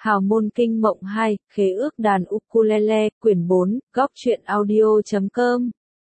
Hào môn kinh mộng 2, khế ước đàn ukulele, quyển 4, góc truyện audio.com.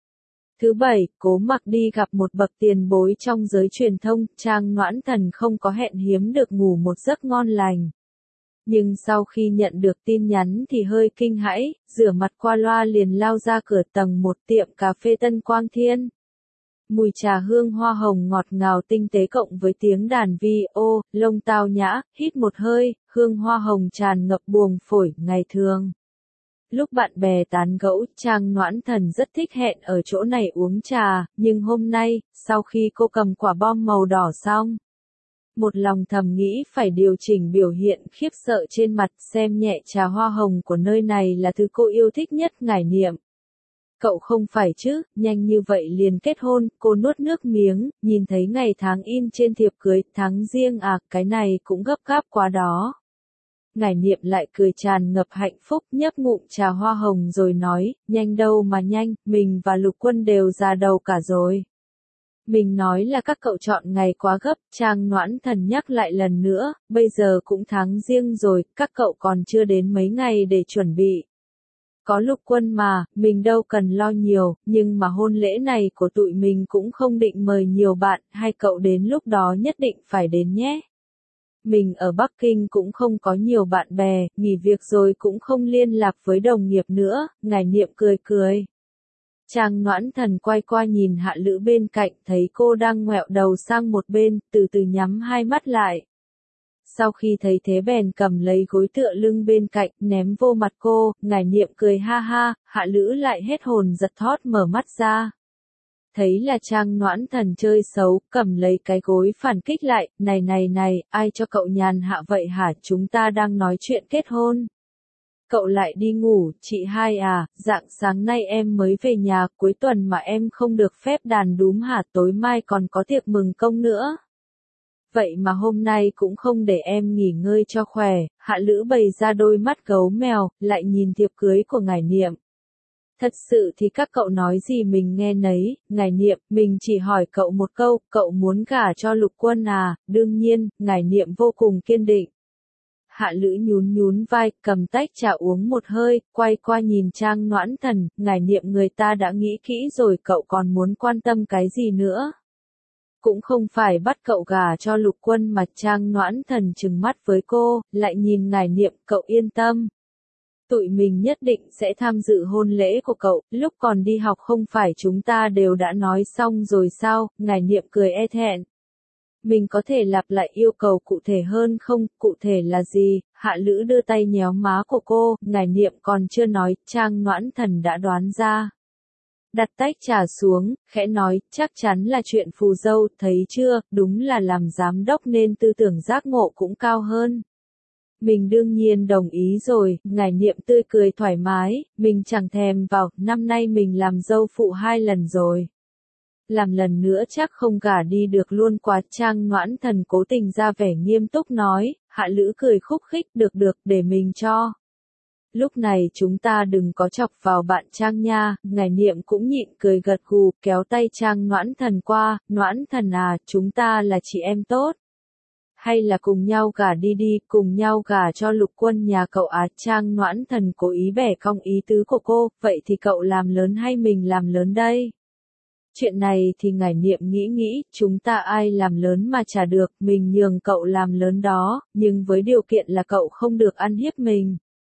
Thứ bảy, Cố Mặc đi gặp một bậc tiền bối trong giới truyền thông, Trang Noãn Thần không có hẹn hiếm được ngủ một giấc ngon lành. Nhưng sau khi nhận được tin nhắn thì hơi kinh hãi, rửa mặt qua loa liền lao ra cửa tầng 1 tiệm cà phê Tân Quang Thiên. Mùi trà hương hoa hồng ngọt ngào tinh tế cộng với tiếng đàn vi ô, lông tao nhã, hít một hơi, hương hoa hồng tràn ngập buồng phổi, ngày thường. Lúc bạn bè tán gẫu, Trang Noãn Thần rất thích hẹn ở chỗ này uống trà, nhưng hôm nay, sau khi cô cầm quả bom màu đỏ xong, một lòng thầm nghĩ phải điều chỉnh biểu hiện khiếp sợ trên mặt, xem nhẹ trà hoa hồng của nơi này là thứ cô yêu thích nhất. Ngải Niệm. Cậu không phải chứ, nhanh như vậy liền kết hôn, cô nuốt nước miếng, nhìn thấy ngày tháng in trên thiệp cưới, tháng riêng à, cái này cũng gấp gáp quá đó. Ngải Niệm lại cười tràn ngập hạnh phúc, nhấp ngụm trà hoa hồng rồi nói, nhanh đâu mà nhanh, mình và Lục Quân đều già đầu cả rồi. Mình nói là các cậu chọn ngày quá gấp, Trang Noãn Thần nhắc lại lần nữa, bây giờ cũng tháng riêng rồi, các cậu còn chưa đến mấy ngày để chuẩn bị. Có Lục Quân mà, mình đâu cần lo nhiều, nhưng mà hôn lễ này của tụi mình cũng không định mời nhiều bạn, hai cậu đến lúc đó nhất định phải đến nhé. Mình ở Bắc Kinh cũng không có nhiều bạn bè, nghỉ việc rồi cũng không liên lạc với đồng nghiệp nữa. Ngải Niệm cười cười. Trang Noãn Thần quay qua nhìn Hạ Lữ bên cạnh, thấy cô đang ngoẹo đầu sang một bên, từ từ nhắm hai mắt lại. Sau khi thấy thế bèn cầm lấy gối tựa lưng bên cạnh, ném vô mặt cô. Ngải Niệm cười ha ha, Hạ Lữ lại hết hồn giật thót mở mắt ra. Thấy là Trang Noãn Thần chơi xấu, cầm lấy cái gối phản kích lại, này, ai cho cậu nhàn hạ vậy hả, chúng ta đang nói chuyện kết hôn. Cậu lại đi ngủ, chị hai à, dạng sáng nay em mới về nhà, cuối tuần mà em không được phép đàn đúm hả, tối mai còn có tiệc mừng công nữa. Vậy mà hôm nay cũng không để em nghỉ ngơi cho khỏe. Hạ Lữ bày ra đôi mắt gấu mèo, lại nhìn thiệp cưới của Ngải Niệm. Thật sự thì các cậu nói gì mình nghe nấy. Ngải Niệm, mình chỉ hỏi cậu một câu, cậu muốn gả cho Lục Quân à? Đương nhiên. Ngải Niệm vô cùng kiên định. Hạ Lữ nhún vai, cầm tách trà uống một hơi, quay qua nhìn Trang Noãn Thần. Ngải Niệm, người ta đã nghĩ kỹ rồi, cậu còn muốn quan tâm cái gì nữa? Cũng không phải bắt cậu gả cho Lục Quân mà. Trang Noãn Thần trừng mắt với cô, lại nhìn Ngải Niệm, cậu yên tâm. Tụi mình nhất định sẽ tham dự hôn lễ của cậu, lúc còn đi học không phải chúng ta đều đã nói xong rồi sao? Ngải Niệm cười e thẹn. Mình có thể lặp lại yêu cầu cụ thể hơn không? Cụ thể là gì? Hạ Lữ đưa tay nhéo má của cô, Ngải Niệm còn chưa nói, Trang Noãn Thần đã đoán ra. Đặt tách trà xuống, khẽ nói, chắc chắn là chuyện phù dâu, thấy chưa, đúng là làm giám đốc nên tư tưởng giác ngộ cũng cao hơn. Mình đương nhiên đồng ý rồi. Ngải Niệm tươi cười thoải mái, mình chẳng thèm vào, năm nay mình làm dâu phụ 2 lần rồi. Làm lần nữa chắc không gả đi được luôn quá. Trang Noãn Thần cố tình ra vẻ nghiêm túc nói. Hạ Lữ cười khúc khích, được, để mình cho. Lúc này chúng ta đừng có chọc vào bạn Trang nha. Ngải Niệm cũng nhịn cười gật gù, kéo tay Trang Noãn Thần qua. Noãn Thần à, chúng ta là chị em tốt. Hay là cùng nhau gả đi, cùng nhau gả cho Lục Quân nhà cậu à? Trang Noãn Thần cố ý bẻ cong ý tứ của cô, vậy thì cậu làm lớn hay mình làm lớn đây? Chuyện này thì Ngải Niệm nghĩ, chúng ta ai làm lớn mà chả được, mình nhường cậu làm lớn đó, nhưng với điều kiện là cậu không được ăn hiếp mình.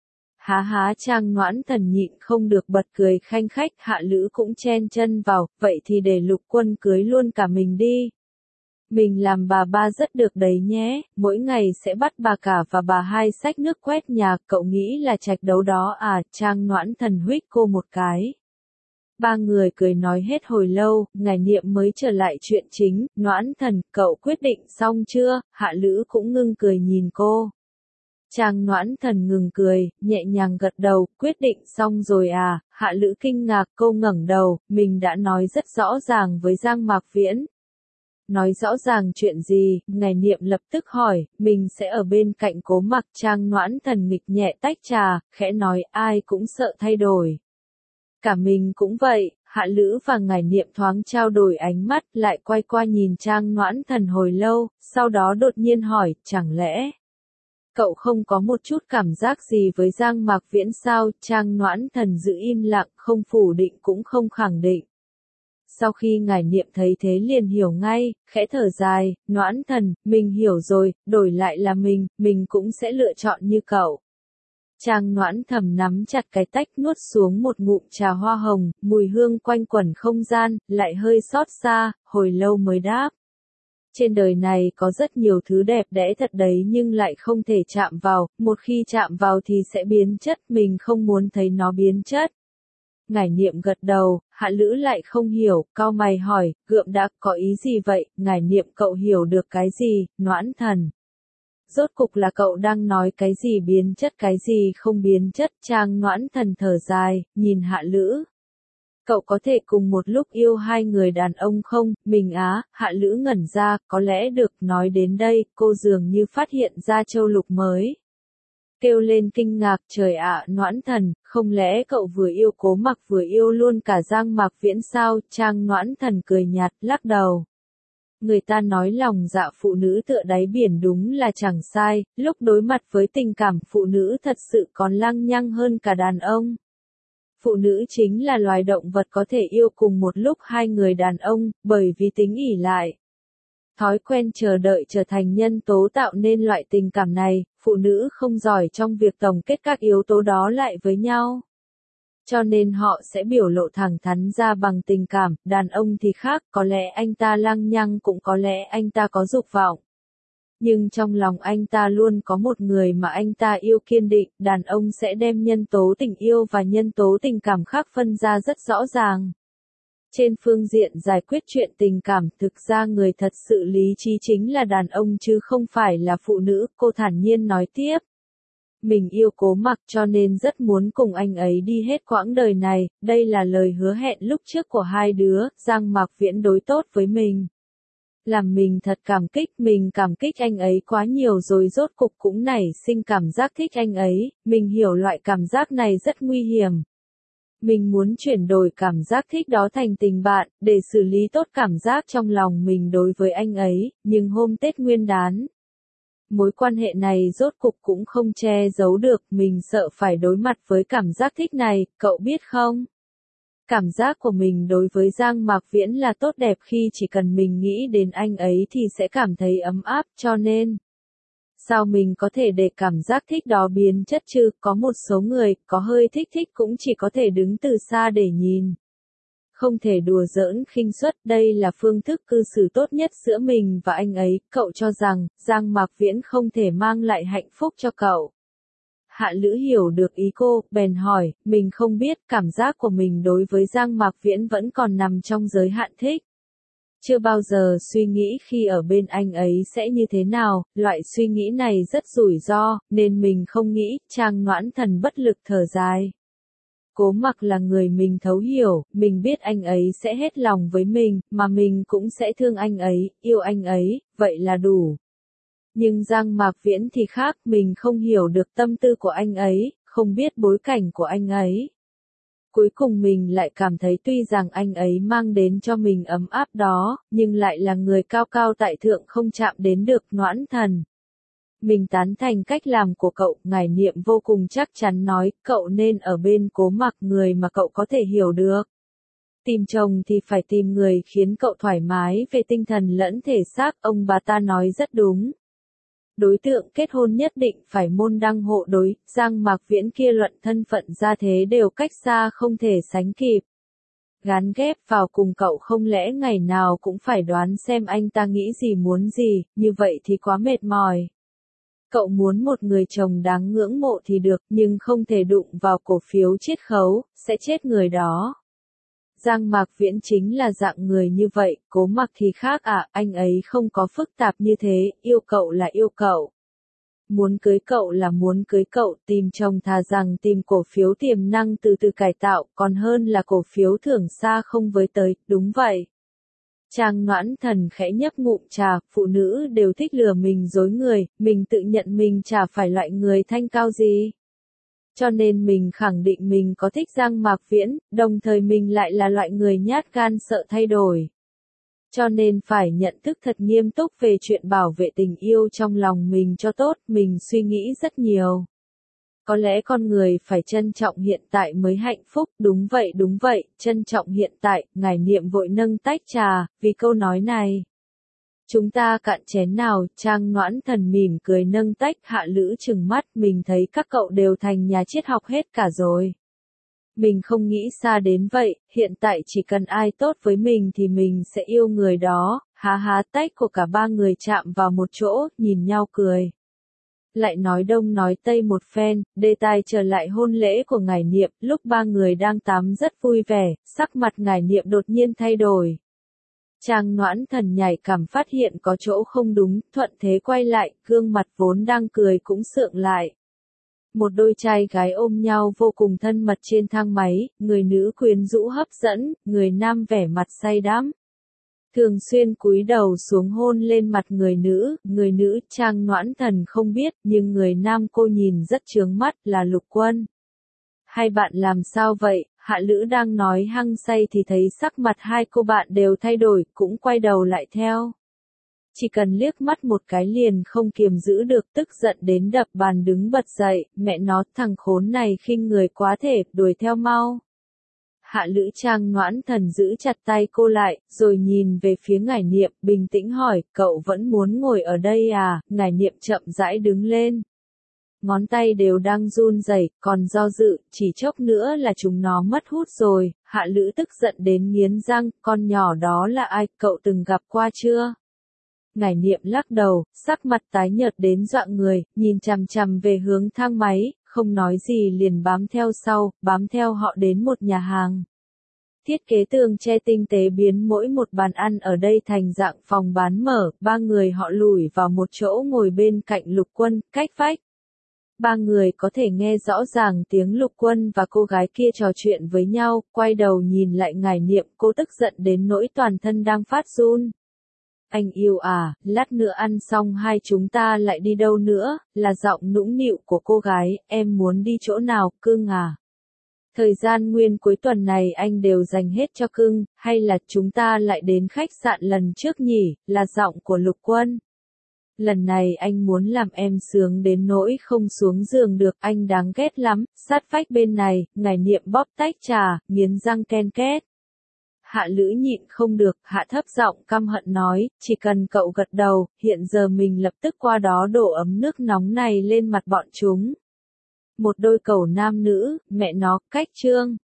Há, Trang Noãn Thần nhịn không được bật cười khanh khách. Hạ Lữ cũng chen chân vào, vậy thì để Lục Quân cưới luôn cả mình đi. Mình làm bà ba rất được đấy nhé, mỗi ngày sẽ bắt bà cả và bà hai xách nước quét nhà, cậu nghĩ là trạch đấu đó à? Trang Noãn Thần huých cô một cái. Ba người cười nói hết hồi lâu, Ngải Niệm mới trở lại chuyện chính. Noãn Thần, cậu quyết định xong chưa? Hạ Lữ cũng ngưng cười nhìn cô. Trang Noãn Thần ngừng cười, nhẹ nhàng gật đầu, quyết định xong rồi à? Hạ Lữ kinh ngạc, cô ngẩng đầu, mình đã nói rất rõ ràng với Giang Mạc Viễn. Nói rõ ràng chuyện gì? Ngải Niệm lập tức hỏi, mình sẽ ở bên cạnh Cố Mặc. Trang Noãn Thần nghịch nhẹ tách trà, khẽ nói, ai cũng sợ thay đổi. Cả mình cũng vậy. Hạ Lữ và Ngải Niệm thoáng trao đổi ánh mắt, lại quay qua nhìn Trang Noãn Thần hồi lâu, sau đó đột nhiên hỏi, chẳng lẽ Cậu không có một chút cảm giác gì với Giang Mạc Viễn sao? Trang Noãn Thần giữ im lặng, không phủ định cũng không khẳng định. Sau khi ngải niệm thấy thế liền hiểu ngay, khẽ thở dài, Noãn Thần, mình hiểu rồi, đổi lại là mình cũng sẽ lựa chọn như cậu. Trang Noãn thầm nắm chặt cái tách nuốt xuống một ngụm trà hoa hồng, mùi hương quanh quẩn không gian, lại hơi xót xa, hồi lâu mới đáp. Trên đời này có rất nhiều thứ đẹp đẽ thật đấy nhưng lại không thể chạm vào, một khi chạm vào thì sẽ biến chất, mình không muốn thấy nó biến chất. Ngải niệm gật đầu, Hạ Lữ lại không hiểu, cau mày hỏi, Gượng đã có ý gì vậy? Ngải niệm cậu hiểu được cái gì? Noãn Thần. Rốt cục là cậu đang nói cái gì biến chất cái gì không biến chất? Trang Noãn Thần thở dài, nhìn Hạ Lữ. Cậu có thể cùng một lúc yêu hai người đàn ông không? Mình á, Hạ Lữ ngẩn ra, có lẽ được. Nói đến đây, cô dường như phát hiện ra châu lục mới. Kêu lên kinh ngạc, trời ạ, Noãn Thần, không lẽ cậu vừa yêu Cố Mặc vừa yêu luôn cả Giang Mạc Viễn sao? Trang Noãn Thần cười nhạt, lắc đầu. Người ta nói lòng dạ phụ nữ tựa đáy biển đúng là chẳng sai, lúc đối mặt với tình cảm phụ nữ thật sự còn lăng nhăng hơn cả đàn ông. Phụ nữ chính là loài động vật có thể yêu cùng một lúc hai người đàn ông, bởi vì tính ỷ lại. Thói quen chờ đợi trở thành nhân tố tạo nên loại tình cảm này, phụ nữ không giỏi trong việc tổng kết các yếu tố đó lại với nhau. Cho nên họ sẽ biểu lộ thẳng thắn ra bằng tình cảm, đàn ông thì khác, có lẽ anh ta lăng nhăng cũng có lẽ anh ta có dục vọng. Nhưng trong lòng anh ta luôn có một người mà anh ta yêu kiên định, đàn ông sẽ đem nhân tố tình yêu và nhân tố tình cảm khác phân ra rất rõ ràng. Trên phương diện giải quyết chuyện tình cảm, thực ra người thật sự lý trí chính là đàn ông chứ không phải là phụ nữ, cô thản nhiên nói tiếp. Mình yêu Cố Mặc cho nên rất muốn cùng anh ấy đi hết quãng đời này, đây là lời hứa hẹn lúc trước của hai đứa, Giang Mạc Viễn đối tốt với mình. Làm mình thật mình cảm kích anh ấy quá nhiều rồi rốt cục cũng nảy sinh cảm giác thích anh ấy, mình hiểu loại cảm giác này rất nguy hiểm. Mình muốn chuyển đổi cảm giác thích đó thành tình bạn, để xử lý tốt cảm giác trong lòng mình đối với anh ấy, nhưng hôm Tết Nguyên Đán. Mối quan hệ này rốt cục cũng không che giấu được, mình sợ phải đối mặt với cảm giác thích này, cậu biết không? Cảm giác của mình đối với Giang Mạc Viễn là tốt đẹp khi chỉ cần mình nghĩ đến anh ấy thì sẽ cảm thấy ấm áp, cho nên. Sao mình có thể để cảm giác thích đó biến chất chứ, có một số người, có hơi thích cũng chỉ có thể đứng từ xa để nhìn. Không thể đùa giỡn khinh suất, đây là phương thức cư xử tốt nhất giữa mình và anh ấy, cậu cho rằng, Giang Mạc Viễn không thể mang lại hạnh phúc cho cậu. Hạ Lữ hiểu được ý cô, bèn hỏi, mình không biết, cảm giác của mình đối với Giang Mạc Viễn vẫn còn nằm trong giới hạn thích. Chưa bao giờ suy nghĩ khi ở bên anh ấy sẽ như thế nào, loại suy nghĩ này rất rủi ro, nên mình không nghĩ, Trang Noãn Thần bất lực thở dài. Cố Mặc là người mình thấu hiểu, mình biết anh ấy sẽ hết lòng với mình, mà mình cũng sẽ thương anh ấy, yêu anh ấy, vậy là đủ. Nhưng Giang Mạc Viễn thì khác, mình không hiểu được tâm tư của anh ấy, không biết bối cảnh của anh ấy. Cuối cùng mình lại cảm thấy tuy rằng anh ấy mang đến cho mình ấm áp đó, nhưng lại là người cao cao tại thượng không chạm đến được. Noãn Thần. Mình tán thành cách làm của cậu, ngải niệm vô cùng chắc chắn nói, cậu nên ở bên Cố Mặc, người mà cậu có thể hiểu được. Tìm chồng thì phải tìm người khiến cậu thoải mái về tinh thần lẫn thể xác, ông bà ta nói rất đúng. Đối tượng kết hôn nhất định phải môn đăng hộ đối, Giang Mạc Viễn kia luận thân phận gia thế đều cách xa không thể sánh kịp. Gán ghép vào cùng cậu không lẽ ngày nào cũng phải đoán xem anh ta nghĩ gì muốn gì, như vậy thì quá mệt mỏi. Cậu muốn một người chồng đáng ngưỡng mộ thì được, nhưng không thể đụng vào cổ phiếu chiết khấu, sẽ chết người đó. Giang Mạc Viễn chính là dạng người như vậy, Cố Mặc thì khác à, anh ấy không có phức tạp như thế, yêu cậu là yêu cậu. Muốn cưới cậu là muốn cưới cậu, tìm chồng thà rằng tìm cổ phiếu tiềm năng từ từ cải tạo, còn hơn là cổ phiếu thưởng xa không với tới, đúng vậy. Trang Noãn Thần khẽ nhấp ngụm trà, phụ nữ đều thích lừa mình dối người, mình tự nhận mình chả phải loại người thanh cao gì. Cho nên mình khẳng định mình có thích Giang Mạc Viễn, đồng thời mình lại là loại người nhát gan sợ thay đổi. cho nên phải nhận thức thật nghiêm túc về chuyện bảo vệ tình yêu trong lòng mình cho tốt, mình suy nghĩ rất nhiều. Có lẽ con người phải trân trọng hiện tại mới hạnh phúc, đúng vậy, trân trọng hiện tại, ngài Niệm vội nâng tách trà, vì câu nói này. Chúng ta cạn chén nào, Trang Noãn Thần mỉm cười nâng tách, Hạ Lữ trừng mắt, mình thấy các cậu đều thành nhà triết học hết cả rồi. Mình không nghĩ xa đến vậy, hiện tại chỉ cần ai tốt với mình thì mình sẽ yêu người đó, há tách của cả ba người chạm vào một chỗ, nhìn nhau cười. Lại nói đông nói tây một phen, đề tài trở lại hôn lễ của ngài Niệm, lúc ba người đang tắm rất vui vẻ, sắc mặt ngài Niệm đột nhiên thay đổi. Trang Noãn Thần nhạy cảm phát hiện có chỗ không đúng, thuận thế quay lại, gương mặt vốn đang cười cũng sượng lại. Một đôi trai gái ôm nhau vô cùng thân mật trên thang máy, người nữ quyến rũ hấp dẫn, người nam vẻ mặt say đắm. Thường xuyên cúi đầu xuống hôn lên mặt người nữ Trang Noãn Thần không biết, nhưng người nam cô nhìn rất chướng mắt là Lục Quân. Hai bạn làm sao vậy? Hạ Lữ đang nói hăng say thì thấy sắc mặt hai cô bạn đều thay đổi, cũng quay đầu lại theo. Chỉ cần liếc mắt một cái liền không kiềm giữ được, tức giận đến đập bàn đứng bật dậy, mẹ nó, thằng khốn này khinh người quá thể, đuổi theo mau. Hạ Lữ Trang Noãn Thần giữ chặt tay cô lại, rồi nhìn về phía ngài Niệm, bình tĩnh hỏi, cậu vẫn muốn ngồi ở đây à? Ngài Niệm chậm rãi đứng lên. Ngón tay đều đang run rẩy, còn do dự, chỉ chốc nữa là chúng nó mất hút rồi. Hạ Lữ tức giận đến nghiến răng, con nhỏ đó là ai, cậu từng gặp qua chưa? Ngài Niệm lắc đầu, sắc mặt tái nhợt đến dọa người, nhìn chằm chằm về hướng thang máy, không nói gì liền bám theo sau, bám theo họ đến một nhà hàng. Thiết kế tường tre tinh tế biến mỗi một bàn ăn ở đây thành dạng phòng bán mở, ba người họ lủi vào một chỗ ngồi bên cạnh Lục Quân, cách vách. Ba người có thể nghe rõ ràng tiếng Lục Quân và cô gái kia trò chuyện với nhau, quay đầu nhìn lại ngài Niệm, cô tức giận đến nỗi toàn thân đang phát run. Anh yêu à, lát nữa ăn xong hai chúng ta lại đi đâu nữa, là giọng nũng nịu của cô gái, em muốn đi chỗ nào, cưng à? Thời gian nguyên cuối tuần này anh đều dành hết cho cưng, hay là chúng ta lại đến khách sạn lần trước nhỉ, là giọng của Lục Quân. Lần này anh muốn làm em sướng đến nỗi không xuống giường được, anh đáng ghét lắm, sát vách bên này, ngài Niệm bóp tách trà, nghiến răng ken két. Hạ Lữ nhịn không được, hạ thấp giọng căm hận nói, chỉ cần cậu gật đầu, hiện giờ mình lập tức qua đó đổ ấm nước nóng này lên mặt bọn chúng. Một đôi cẩu nam nữ, mẹ nó, cách trương.